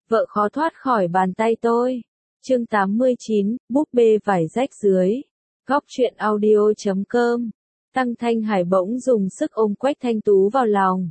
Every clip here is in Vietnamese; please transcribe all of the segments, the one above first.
Vợ khó thoát khỏi bàn tay tôi. Chương 89, búp bê vải rách dưới. Góc truyện audio.com. Tăng Thanh Hải bỗng dùng sức ôm Quách Thanh Tú vào lòng.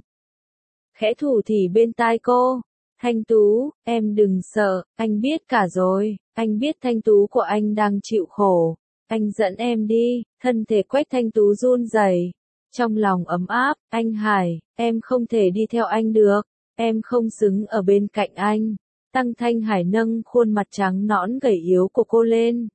Khẽ thủ thỉ bên tai cô. Thanh Tú, em đừng sợ, anh biết cả rồi, anh biết Thanh Tú của anh đang chịu khổ. Anh dẫn em đi, thân thể Quách Thanh Tú run rẩy. Trong lòng ấm áp, anh Hải, em không thể đi theo anh được, em không xứng ở bên cạnh anh. Tăng Thanh Hải nâng khuôn mặt trắng nõn gầy yếu của cô lên.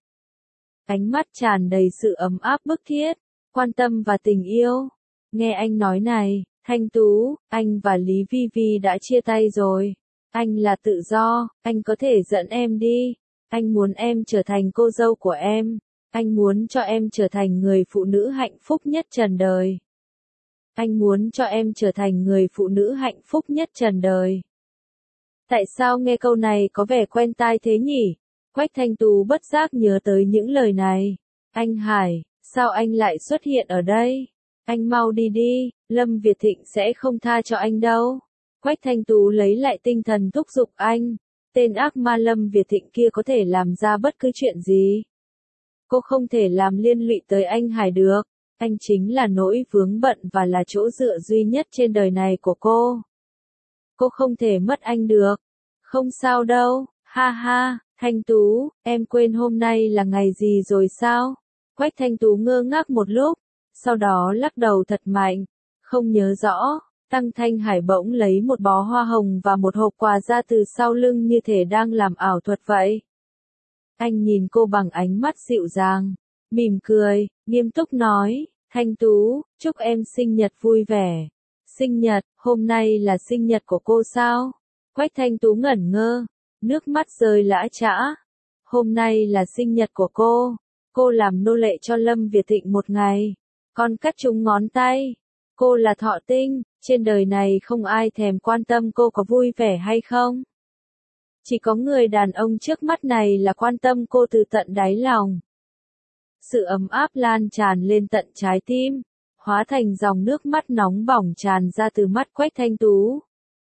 Ánh mắt tràn đầy sự ấm áp bức thiết, quan tâm và tình yêu. Nghe anh nói này, Thanh Tú, anh và Lý Vi Vi đã chia tay rồi. Anh là tự do, anh có thể dẫn em đi. Anh muốn em trở thành cô dâu của em. Anh muốn cho em trở thành người phụ nữ hạnh phúc nhất trần đời. Anh muốn cho em trở thành người phụ nữ hạnh phúc nhất trần đời. Tại sao nghe câu này có vẻ quen tai thế nhỉ? Quách Thanh Tú bất giác nhớ tới những lời này. Anh Hải, sao anh lại xuất hiện ở đây? Anh mau đi đi, Lâm Việt Thịnh sẽ không tha cho anh đâu. Quách Thanh Tú lấy lại tinh thần thúc giục anh. Tên ác ma Lâm Việt Thịnh kia có thể làm ra bất cứ chuyện gì. Cô không thể làm liên lụy tới anh Hải được. Anh chính là nỗi vướng bận và là chỗ dựa duy nhất trên đời này của cô. Cô không thể mất anh được. Không sao đâu, ha ha, Thanh Tú, em quên hôm nay là ngày gì rồi sao? Quách Thanh Tú ngơ ngác một lúc, sau đó lắc đầu thật mạnh, không nhớ rõ. Tăng Thanh Hải bỗng lấy một bó hoa hồng và một hộp quà ra từ sau lưng như thể đang làm ảo thuật vậy. Anh nhìn cô bằng ánh mắt dịu dàng, mỉm cười, nghiêm túc nói, Thanh Tú, chúc em sinh nhật vui vẻ. Sinh nhật, hôm nay là sinh nhật của cô sao? Quách Thanh Tú ngẩn ngơ, nước mắt rơi lã chã. Hôm nay là sinh nhật của cô làm nô lệ cho Lâm Việt Thịnh một ngày. Con cắt trúng ngón tay. Cô là thọ tinh, trên đời này không ai thèm quan tâm cô có vui vẻ hay không. Chỉ có người đàn ông trước mắt này là quan tâm cô từ tận đáy lòng. Sự ấm áp lan tràn lên tận trái tim, hóa thành dòng nước mắt nóng bỏng tràn ra từ mắt Quách Thanh Tú.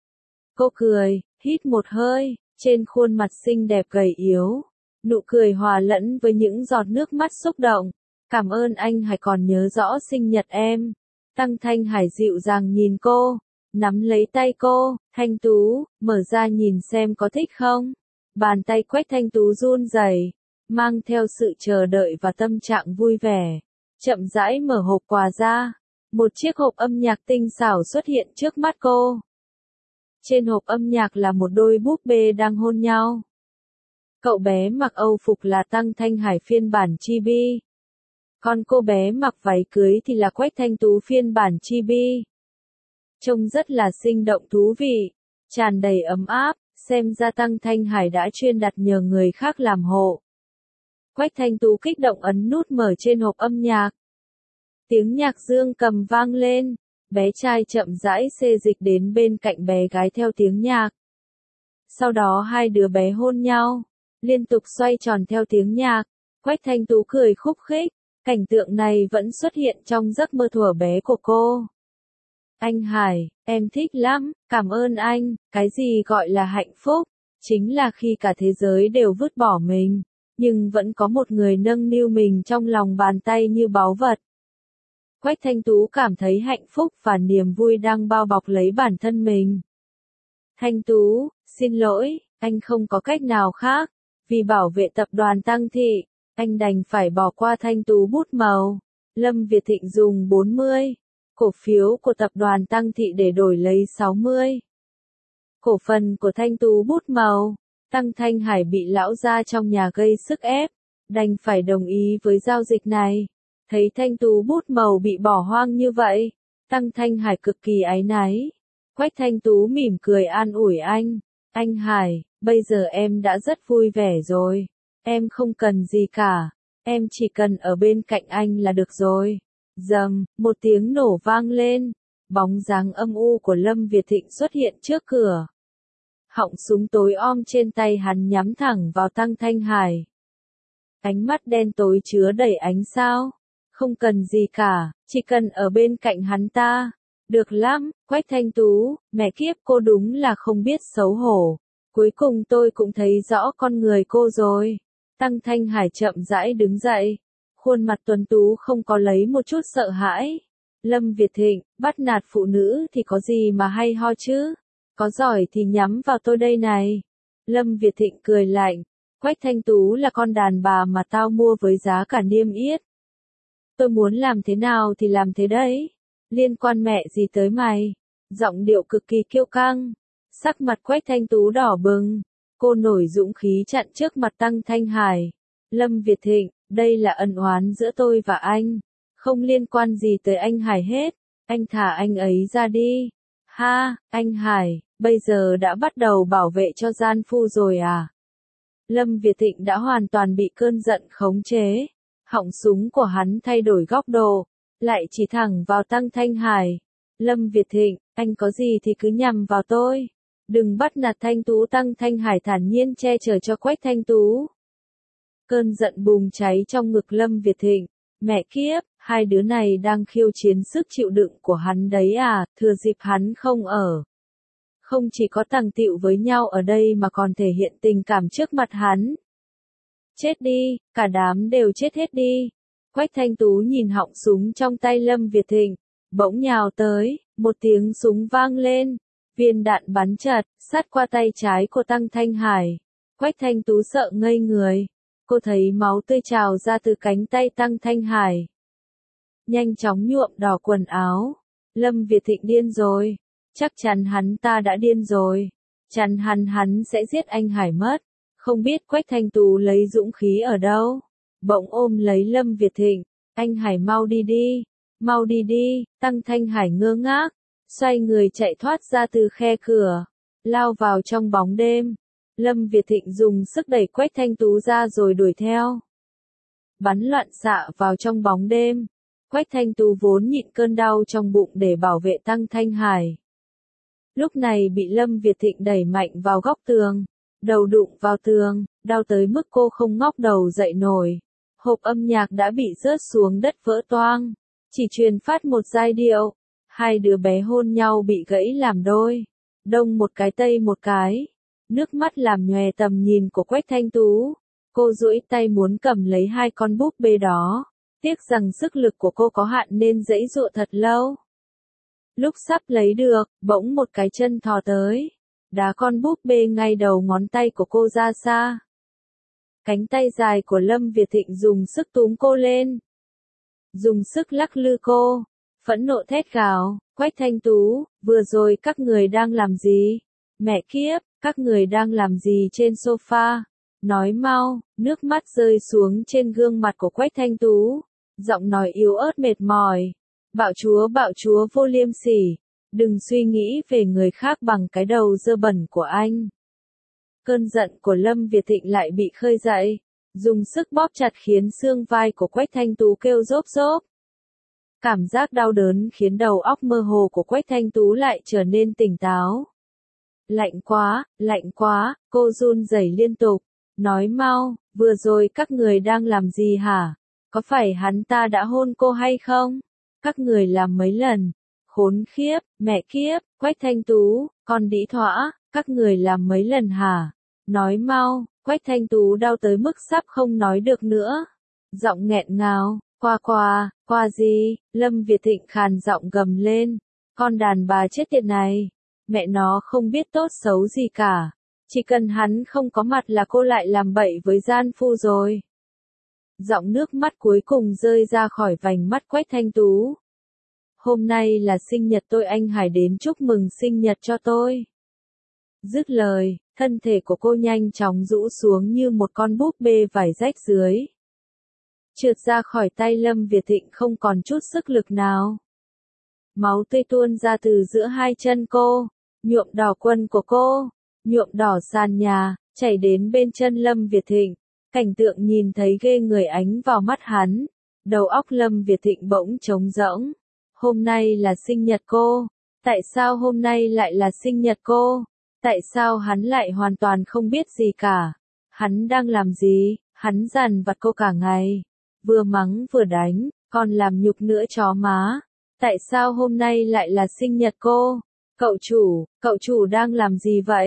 Cô cười, hít một hơi, trên khuôn mặt xinh đẹp gầy yếu, nụ cười hòa lẫn với những giọt nước mắt xúc động. Cảm ơn anh Hải còn nhớ rõ sinh nhật em. Tăng Thanh Hải dịu dàng nhìn cô, nắm lấy tay cô, Thanh Tú, mở ra nhìn xem có thích không. Bàn tay Quách Thanh Tú run rẩy, mang theo sự chờ đợi và tâm trạng vui vẻ. Chậm rãi mở hộp quà ra, một chiếc hộp âm nhạc tinh xảo xuất hiện trước mắt cô. Trên hộp âm nhạc là một đôi búp bê đang hôn nhau. Cậu bé mặc Âu phục là Tăng Thanh Hải phiên bản chibi. Còn cô bé mặc váy cưới thì là Quách Thanh Tú phiên bản chibi. Trông rất là sinh động thú vị, tràn đầy ấm áp, xem ra Tăng Thanh Hải đã chuyên đặt nhờ người khác làm hộ. Quách Thanh Tú kích động ấn nút mở trên hộp âm nhạc. Tiếng nhạc dương cầm vang lên, bé trai chậm rãi xê dịch đến bên cạnh bé gái theo tiếng nhạc. Sau đó hai đứa bé hôn nhau, liên tục xoay tròn theo tiếng nhạc. Quách Thanh Tú cười khúc khích, cảnh tượng này vẫn xuất hiện trong giấc mơ thuở bé của cô. Anh Hải, em thích lắm, cảm ơn anh, cái gì gọi là hạnh phúc? Chính là khi cả thế giới đều vứt bỏ mình, nhưng vẫn có một người nâng niu mình trong lòng bàn tay như báu vật. Quách Thanh Tú cảm thấy hạnh phúc và niềm vui đang bao bọc lấy bản thân mình. Thanh Tú, xin lỗi, anh không có cách nào khác, vì bảo vệ tập đoàn Tăng Thị, anh đành phải bỏ qua Thanh Tú bút màu. Lâm Việt Thịnh dùng 40 cổ phiếu của tập đoàn Tăng Thị để đổi lấy 60 cổ phần của Thanh Tú bút màu. Tăng Thanh Hải bị lão gia trong nhà gây sức ép, đành phải đồng ý với giao dịch này. Thấy Thanh Tú bút màu bị bỏ hoang như vậy, Tăng Thanh Hải cực kỳ áy náy. Quách Thanh Tú mỉm cười an ủi anh Hải, bây giờ em đã rất vui vẻ rồi, em không cần gì cả, em chỉ cần ở bên cạnh anh là được rồi. Rầm, một tiếng nổ vang lên, bóng dáng âm u của Lâm Việt Thịnh xuất hiện trước cửa. Họng súng tối om trên tay hắn nhắm thẳng vào Tăng Thanh Hải. Ánh mắt đen tối chứa đầy ánh sao. Không cần gì cả, chỉ cần ở bên cạnh hắn ta. Được lắm, Quách Thanh Tú, mẹ kiếp cô đúng là không biết xấu hổ. Cuối cùng tôi cũng thấy rõ con người cô rồi. Tăng Thanh Hải chậm rãi đứng dậy. Khuôn mặt tuấn tú không có lấy một chút sợ hãi. Lâm Việt Thịnh, bắt nạt phụ nữ thì có gì mà hay ho chứ? Có giỏi thì nhắm vào tôi đây này. Lâm Việt Thịnh cười lạnh. Quách Thanh Tú là con đàn bà mà tao mua với giá cả niêm yết. Tôi muốn làm thế nào thì làm thế đấy. Liên quan mẹ gì tới mày? Giọng điệu cực kỳ kiêu căng. Sắc mặt Quách Thanh Tú đỏ bừng. Cô nổi dũng khí chặn trước mặt Tăng Thanh Hải. Lâm Việt Thịnh, đây là ân oán giữa tôi và anh. Không liên quan gì tới anh Hải hết. Anh thả anh ấy ra đi. Ha, anh Hải, bây giờ đã bắt đầu bảo vệ cho gian phu rồi à? Lâm Việt Thịnh đã hoàn toàn bị cơn giận khống chế. Họng súng của hắn thay đổi góc độ, lại chỉ thẳng vào Tăng Thanh Hải. Lâm Việt Thịnh, anh có gì thì cứ nhằm vào tôi. Đừng bắt nạt Thanh Tú. Tăng Thanh Hải thản nhiên che chở cho Quách Thanh Tú. Cơn giận bùng cháy trong ngực Lâm Việt Thịnh. Mẹ kiếp, hai đứa này đang khiêu chiến sức chịu đựng của hắn đấy à, thừa dịp hắn không ở. Không chỉ có tàng tựu với nhau ở đây mà còn thể hiện tình cảm trước mặt hắn. Chết đi, cả đám đều chết hết đi. Quách Thanh Tú nhìn họng súng trong tay Lâm Việt Thịnh, bỗng nhào tới, một tiếng súng vang lên, viên đạn bắn chật, sát qua tay trái của Tăng Thanh Hải. Quách Thanh Tú sợ ngây người, cô thấy máu tươi trào ra từ cánh tay Tăng Thanh Hải. Nhanh chóng nhuộm đỏ quần áo. Lâm Việt Thịnh điên rồi, chắc chắn hắn ta đã điên rồi, chắn hắn sẽ giết anh Hải mất. Không biết Quách Thanh Tú lấy dũng khí ở đâu, bỗng ôm lấy Lâm Việt Thịnh. Anh Hải mau đi đi, mau đi đi. Tăng Thanh Hải ngơ ngác, xoay người chạy thoát ra từ khe cửa, lao vào trong bóng đêm. Lâm Việt Thịnh dùng sức đẩy Quách Thanh Tú ra rồi đuổi theo. Bắn loạn xạ vào trong bóng đêm. Quách Thanh Tú vốn nhịn cơn đau trong bụng để bảo vệ Tăng Thanh Hải. Lúc này bị Lâm Việt Thịnh đẩy mạnh vào góc tường. Đầu đụng vào tường, đau tới mức cô không ngóc đầu dậy nổi. Hộp âm nhạc đã bị rớt xuống đất vỡ toang. Chỉ truyền phát một giai điệu. Hai đứa bé hôn nhau bị gãy làm đôi. Đông một cái tây một cái. Nước mắt làm nhòe tầm nhìn của Quách Thanh Tú. Cô duỗi tay muốn cầm lấy hai con búp bê đó. Tiếc rằng sức lực của cô có hạn nên giãy giụa thật lâu. Lúc sắp lấy được, bỗng một cái chân thò tới. Đá con búp bê ngay đầu ngón tay của cô ra xa. Cánh tay dài của Lâm Việt Thịnh dùng sức túm cô lên. Dùng sức lắc lư cô. Phẫn nộ thét gào, Quách Thanh Tú, vừa rồi các người đang làm gì? Mẹ kiếp, các người đang làm gì trên sofa? Nói mau. Nước mắt rơi xuống trên gương mặt của Quách Thanh Tú. Giọng nói yếu ớt mệt mỏi. Bạo chúa vô liêm sỉ. Đừng suy nghĩ về người khác bằng cái đầu dơ bẩn của anh. Cơn giận của Lâm Việt Thịnh lại bị khơi dậy. Dùng sức bóp chặt khiến xương vai của Quách Thanh Tú kêu rốp rốp. Cảm giác đau đớn khiến đầu óc mơ hồ của Quách Thanh Tú lại trở nên tỉnh táo. Lạnh quá, cô run rẩy liên tục. Nói mau, vừa rồi các người đang làm gì hả? Có phải hắn ta đã hôn cô hay không? Các người làm mấy lần? Khốn khiếp, mẹ kiếp, Quách Thanh Tú, con đĩ thõa, các người làm mấy lần hả? Nói mau. Quách Thanh Tú đau tới mức sắp không nói được nữa. Giọng nghẹn ngào, qua gì? Lâm Việt Thịnh khàn giọng gầm lên. Con đàn bà chết tiệt này. Mẹ nó không biết tốt xấu gì cả. Chỉ cần hắn không có mặt là cô lại làm bậy với gian phu rồi. Giọng nước mắt cuối cùng rơi ra khỏi vành mắt Quách Thanh Tú. Hôm nay là sinh nhật tôi, anh Hải đến chúc mừng sinh nhật cho tôi. Dứt lời, thân thể của cô nhanh chóng rũ xuống như một con búp bê vải rách dưới. Trượt ra khỏi tay Lâm Việt Thịnh không còn chút sức lực nào. Máu tươi tuôn ra từ giữa hai chân cô, nhuộm đỏ quần của cô, nhuộm đỏ sàn nhà, chảy đến bên chân Lâm Việt Thịnh. Cảnh tượng nhìn thấy ghê người ánh vào mắt hắn. Đầu óc Lâm Việt Thịnh bỗng trống rỗng. Hôm nay là sinh nhật cô. Tại sao hôm nay lại là sinh nhật cô? Tại sao hắn lại hoàn toàn không biết gì cả? Hắn đang làm gì? Hắn dằn vặt cô cả ngày. Vừa mắng vừa đánh, còn làm nhục nữa chó má. Tại sao hôm nay lại là sinh nhật cô? Cậu chủ đang làm gì vậy?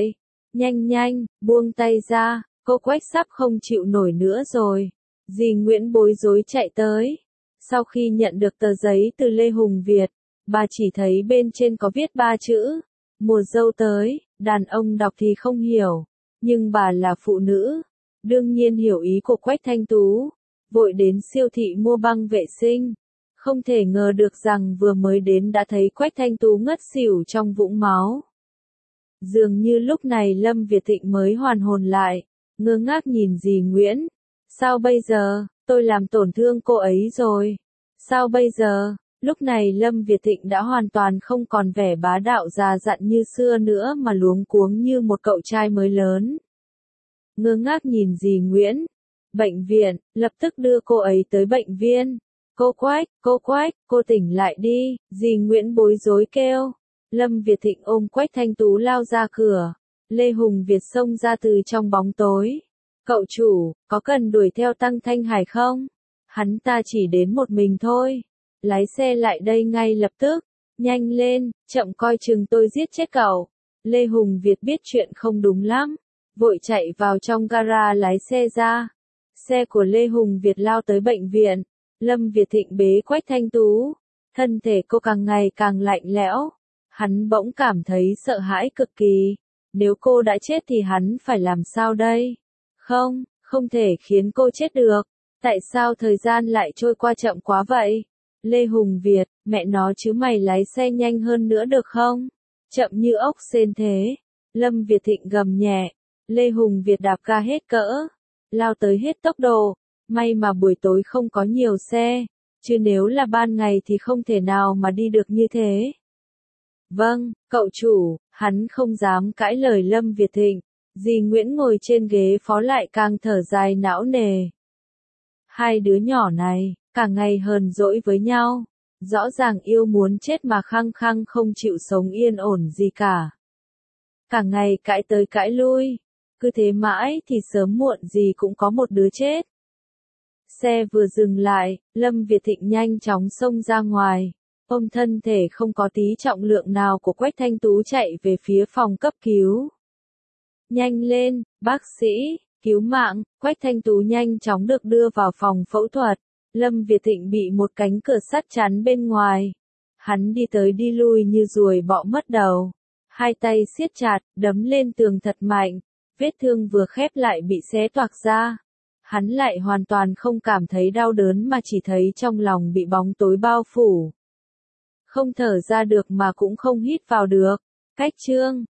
Nhanh nhanh, buông tay ra, cô Quách sắp không chịu nổi nữa rồi. Dì Nguyễn bối rối chạy tới. Sau khi nhận được tờ giấy từ Lê Hùng Việt, bà chỉ thấy bên trên có viết 3 chữ. Mùa dâu tới, đàn ông đọc thì không hiểu. Nhưng bà là phụ nữ. Đương nhiên hiểu ý của Quách Thanh Tú. Vội đến siêu thị mua băng vệ sinh. Không thể ngờ được rằng vừa mới đến đã thấy Quách Thanh Tú ngất xỉu trong vũng máu. Dường như lúc này Lâm Việt Thịnh mới hoàn hồn lại, ngơ ngác nhìn dì Nguyễn. Sao bây giờ, tôi làm tổn thương cô ấy rồi. Sao bây giờ, lúc này Lâm Việt Thịnh đã hoàn toàn không còn vẻ bá đạo già dặn như xưa nữa mà luống cuống như một cậu trai mới lớn. Ngơ ngác nhìn dì Nguyễn. Bệnh viện, lập tức đưa cô ấy tới bệnh viện. Cô Quách, cô tỉnh lại đi, dì Nguyễn bối rối kêu. Lâm Việt Thịnh ôm Quách Thanh Tú lao ra cửa. Lê Hùng Việt xông ra từ trong bóng tối. Cậu chủ, có cần đuổi theo Tăng Thanh Hải không? Hắn ta chỉ đến một mình thôi. Lái xe lại đây ngay lập tức. Nhanh lên, chậm coi chừng tôi giết chết cậu. Lê Hùng Việt biết chuyện không đúng lắm. Vội chạy vào trong gara lái xe ra. Xe của Lê Hùng Việt lao tới bệnh viện. Lâm Việt Thịnh bế Quách Thanh Tú. Thân thể cô càng ngày càng lạnh lẽo. Hắn bỗng cảm thấy sợ hãi cực kỳ. Nếu cô đã chết thì hắn phải làm sao đây? Không thể khiến cô chết được. Tại sao thời gian lại trôi qua chậm quá vậy? Lê Hùng Việt, mẹ nó chứ mày lái xe nhanh hơn nữa được không? Chậm như ốc sên thế. Lâm Việt Thịnh gầm nhẹ. Lê Hùng Việt đạp ga hết cỡ. Lao tới hết tốc độ. May mà buổi tối không có nhiều xe. Chứ nếu là ban ngày thì không thể nào mà đi được như thế. Vâng, cậu chủ, hắn không dám cãi lời Lâm Việt Thịnh. Dì Nguyễn ngồi trên ghế phó lại càng thở dài não nề. Hai đứa nhỏ này, cả ngày hờn dỗi với nhau. Rõ ràng yêu muốn chết mà khăng khăng không chịu sống yên ổn gì cả. Cả ngày cãi tới cãi lui. Cứ thế mãi thì sớm muộn gì cũng có một đứa chết. Xe vừa dừng lại, Lâm Việt Thịnh nhanh chóng xông ra ngoài. Ôm thân thể không có tí trọng lượng nào của Quách Thanh Tú chạy về phía phòng cấp cứu. Nhanh lên, bác sĩ, cứu mạng. Quách Thanh Tú nhanh chóng được đưa vào phòng phẫu thuật. Lâm Việt Thịnh bị một cánh cửa sắt chắn bên ngoài. Hắn đi tới đi lui như ruồi bọ mất đầu. Hai tay siết chặt, đấm lên tường thật mạnh. Vết thương vừa khép lại bị xé toạc ra. Hắn lại hoàn toàn không cảm thấy đau đớn mà chỉ thấy trong lòng bị bóng tối bao phủ. Không thở ra được mà cũng không hít vào được. Cách chương